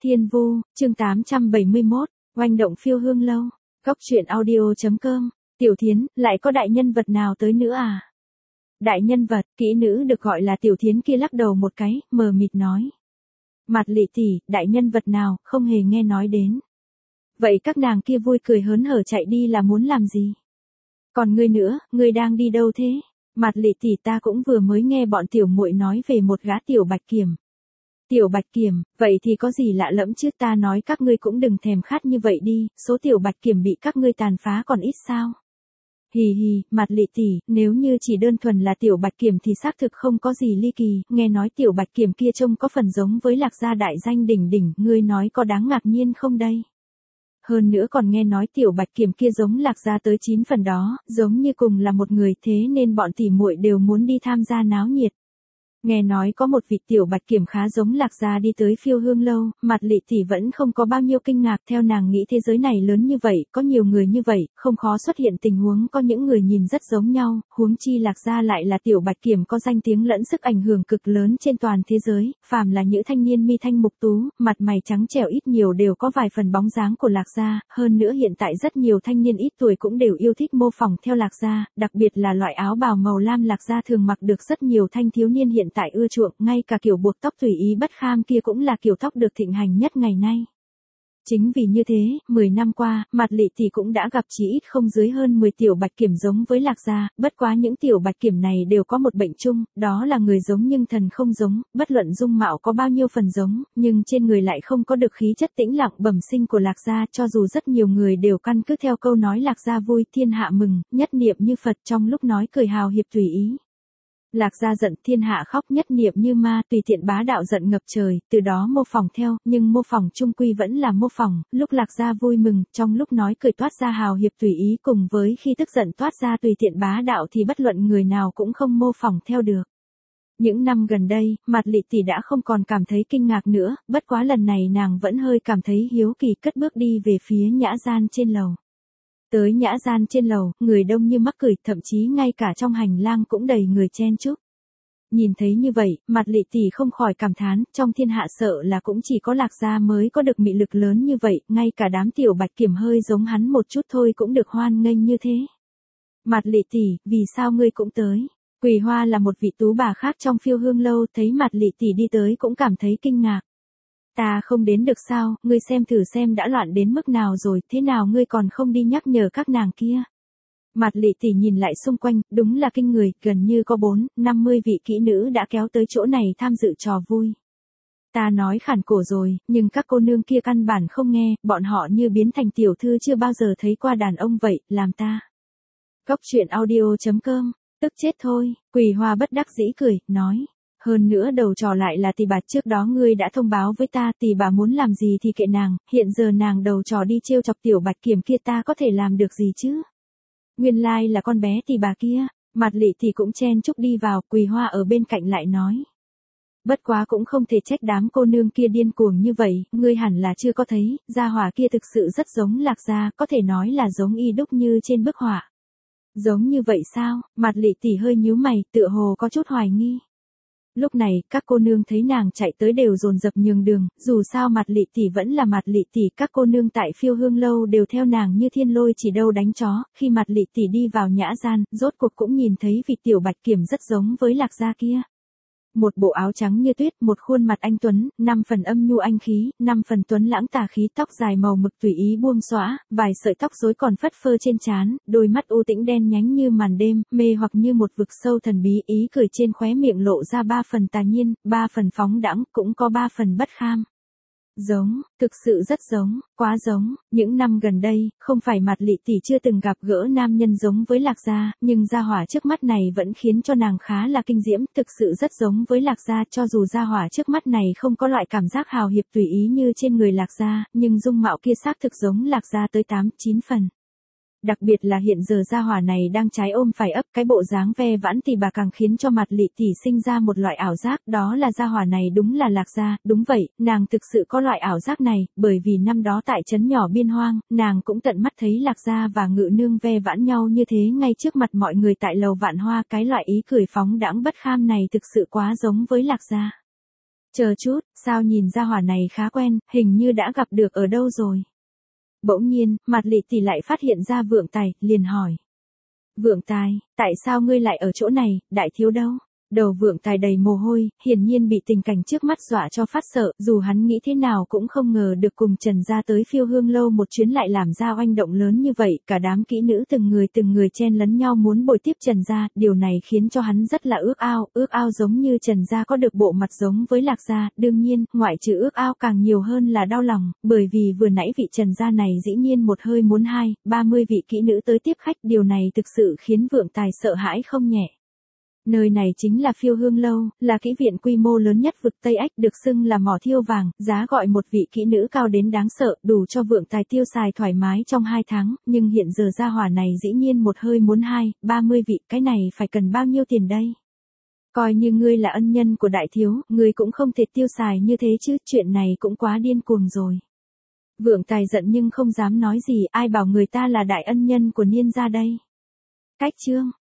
Thiên Vu, chương 871, oanh động phiêu hương lâu. Góc truyện audio.com. Tiểu Thiến, lại có đại nhân vật nào tới nữa à? Đại nhân vật, kỹ nữ được gọi là Tiểu Thiến kia lắc đầu một cái, mờ mịt nói. Mặt Lị tỷ, đại nhân vật nào, không hề nghe nói đến. Vậy các nàng kia vui cười hớn hở chạy đi là muốn làm gì? Còn ngươi nữa, ngươi đang đi đâu thế? Mặt Lị tỷ, ta cũng vừa mới nghe bọn tiểu muội nói về một gã tiểu bạch kiểm. Tiểu bạch kiểm, vậy thì có gì lạ lẫm chứ, ta nói các ngươi cũng đừng thèm khát như vậy đi, số tiểu bạch kiểm bị các ngươi tàn phá còn ít sao? Hì hì, Mặt Lị tỷ, nếu như chỉ đơn thuần là tiểu bạch kiểm thì xác thực không có gì ly kỳ, nghe nói tiểu bạch kiểm kia trông có phần giống với Lạc gia đại danh đỉnh đỉnh, ngươi nói có đáng ngạc nhiên không đây? Hơn nữa còn nghe nói tiểu bạch kiểm kia giống Lạc gia tới 9 phần đó, giống như cùng là một người, thế nên bọn tỷ muội đều muốn đi tham gia náo nhiệt. Nghe nói có một vị tiểu bạch kiểm khá giống Lạc gia đi tới phiêu hương lâu, Mặt Lị tỷ vẫn không có bao nhiêu kinh ngạc, theo nàng nghĩ thế giới này lớn như vậy, có nhiều người như vậy, không khó xuất hiện tình huống có những người nhìn rất giống nhau, huống chi Lạc gia lại là tiểu bạch kiểm có danh tiếng lẫn sức ảnh hưởng cực lớn trên toàn thế giới, phàm là những thanh niên mi thanh mục tú, mặt mày trắng trẻo ít nhiều đều có vài phần bóng dáng của Lạc gia, hơn nữa hiện tại rất nhiều thanh niên ít tuổi cũng đều yêu thích mô phỏng theo Lạc gia, đặc biệt là loại áo bào màu lam Lạc gia thường mặc được rất nhiều thanh thiếu niên hiện tại ưa chuộng, ngay cả kiểu buộc tóc tùy ý bất kham kia cũng là kiểu tóc được thịnh hành nhất ngày nay. Chính vì như thế, 10 năm qua, Mặt Lị tỷ cũng đã gặp chỉ ít không dưới hơn 10 tiểu bạch kiểm giống với Lạc gia, bất quá những tiểu bạch kiểm này đều có một bệnh chung, đó là người giống nhưng thần không giống, bất luận dung mạo có bao nhiêu phần giống, nhưng trên người lại không có được khí chất tĩnh lặng bẩm sinh của Lạc gia, cho dù rất nhiều người đều căn cứ theo câu nói Lạc gia vui, thiên hạ mừng, nhất niệm như Phật, trong lúc nói cười hào hiệp tùy ý. Lạc gia giận, thiên hạ khóc, nhất niệm như ma, tùy tiện bá đạo giận ngập trời, từ đó mô phỏng theo, nhưng mô phỏng chung quy vẫn là mô phỏng, lúc Lạc gia vui mừng, trong lúc nói cười toát ra hào hiệp tùy ý, cùng với khi tức giận toát ra tùy tiện bá đạo thì bất luận người nào cũng không mô phỏng theo được. Những năm gần đây, Mặt Lị tỷ đã không còn cảm thấy kinh ngạc nữa, bất quá lần này nàng vẫn hơi cảm thấy hiếu kỳ, cất bước đi về phía nhã gian trên lầu. Tới nhã gian trên lầu, người đông như mắc cười, thậm chí ngay cả trong hành lang cũng đầy người chen chúc. Nhìn thấy như vậy, Mặt Lị tỷ không khỏi cảm thán, trong thiên hạ sợ là cũng chỉ có Lạc gia mới có được mị lực lớn như vậy, ngay cả đám tiểu bạch kiểm hơi giống hắn một chút thôi cũng được hoan nghênh như thế. Mặt Lị tỷ, vì sao ngươi cũng tới? Quỳ Hoa là một vị tú bà khác trong phiêu hương lâu, thấy Mặt Lị tỷ đi tới cũng cảm thấy kinh ngạc. Ta không đến được sao, ngươi xem thử xem đã loạn đến mức nào rồi, thế nào ngươi còn không đi nhắc nhở các nàng kia. Mặt Lị tỷ nhìn lại xung quanh, đúng là kinh người, gần như có 4-50 vị kỹ nữ đã kéo tới chỗ này tham dự trò vui. Ta nói khản cổ rồi, nhưng các cô nương kia căn bản không nghe, bọn họ như biến thành tiểu thư chưa bao giờ thấy qua đàn ông vậy, làm ta. Góc truyện audio.com, tức chết thôi, Quỳ Hoa bất đắc dĩ cười, nói. Hơn nữa đầu trò lại là tỷ bà, trước đó ngươi đã thông báo với ta, tỷ bà muốn làm gì thì kệ nàng, hiện giờ nàng đầu trò đi trêu chọc tiểu bạch kiểm kia, ta có thể làm được gì chứ? Nguyên lai là con bé tỷ bà kia. Mặt Lị tỷ cũng chen chúc đi vào, Quỳ Hoa ở bên cạnh lại nói. Bất quá cũng không thể trách đám cô nương kia điên cuồng như vậy, ngươi hẳn là chưa có thấy, gia hỏa kia thực sự rất giống Lạc gia, có thể nói là giống y đúc như trên bức họa. Giống như vậy sao? Mặt Lị tỷ hơi nhíu mày, tựa hồ có chút hoài nghi. Lúc này, các cô nương thấy nàng chạy tới đều dồn dập nhường đường, dù sao Mặt Lị tỷ vẫn là Mặt Lị tỷ, các cô nương tại phiêu hương lâu đều theo nàng như thiên lôi chỉ đâu đánh chó, khi Mặt Lị tỷ đi vào nhã gian, rốt cuộc cũng nhìn thấy vị tiểu bạch kiểm rất giống với Lạc gia kia. Một bộ áo trắng như tuyết, một khuôn mặt anh tuấn, 5 phần âm nhu anh khí, 5 phần tuấn lãng tà khí, tóc dài màu mực tùy ý buông xõa, vài sợi tóc rối còn phất phơ trên trán, đôi mắt u tĩnh đen nhánh như màn đêm, mê hoặc như một vực sâu thần bí, ý cười trên khóe miệng lộ ra 3 phần tà nhiên, 3 phần phóng đãng, cũng có 3 phần bất kham. Giống, thực sự rất giống, quá giống, những năm gần đây, không phải Mặt Lị tỷ chưa từng gặp gỡ nam nhân giống với Lạc gia, nhưng gia hỏa trước mắt này vẫn khiến cho nàng khá là kinh diễm, thực sự rất giống với Lạc gia, cho dù gia hỏa trước mắt này không có loại cảm giác hào hiệp tùy ý như trên người Lạc gia, nhưng dung mạo kia xác thực giống Lạc gia tới 8-9 phần. Đặc biệt là hiện giờ gia hỏa này đang trái ôm phải ấp, cái bộ dáng ve vãn thì bà càng khiến cho Mặt Lị tỷ sinh ra một loại ảo giác, đó là gia hỏa này đúng là Lạc gia, đúng vậy, nàng thực sự có loại ảo giác này, bởi vì năm đó tại trấn nhỏ biên hoang, nàng cũng tận mắt thấy Lạc gia và Ngự nương ve vãn nhau như thế ngay trước mặt mọi người tại lầu Vạn Hoa, cái loại ý cười phóng đãng bất kham này thực sự quá giống với Lạc gia. Chờ chút, sao nhìn ra hỏa này khá quen, hình như đã gặp được ở đâu rồi. Bỗng nhiên, mặt Lị Tỷ lại phát hiện ra Vượng Tài, liền hỏi. Vượng Tài, tại sao ngươi lại ở chỗ này, đại thiếu đâu? Đầu Vượng Tài đầy mồ hôi, hiển nhiên bị tình cảnh trước mắt dọa cho phát sợ, dù hắn nghĩ thế nào cũng không ngờ được cùng Trần gia tới Phiêu Hương lâu một chuyến lại làm ra oanh động lớn như vậy, cả đám kỹ nữ từng người chen lấn nhau muốn bồi tiếp Trần gia, điều này khiến cho hắn rất là ước ao giống như Trần gia có được bộ mặt giống với Lạc gia, đương nhiên, ngoại trừ ước ao càng nhiều hơn là đau lòng, bởi vì vừa nãy vị Trần gia này dĩ nhiên một hơi muốn 30 vị kỹ nữ tới tiếp khách, điều này thực sự khiến Vượng Tài sợ hãi không nhẹ. Nơi này chính là Phiêu Hương lâu, là kỹ viện quy mô lớn nhất vực Tây Ách, được xưng là mỏ thiêu vàng, giá gọi một vị kỹ nữ cao đến đáng sợ, đủ cho Vượng Tài tiêu xài thoải mái trong 2 tháng, nhưng hiện giờ gia hỏa này dĩ nhiên một hơi muốn 30 vị, cái này phải cần bao nhiêu tiền đây? Coi như ngươi là ân nhân của đại thiếu, ngươi cũng không thể tiêu xài như thế chứ, chuyện này cũng quá điên cuồng rồi. Vượng Tài giận nhưng không dám nói gì, ai bảo người ta là đại ân nhân của Niên gia đây. Cách chương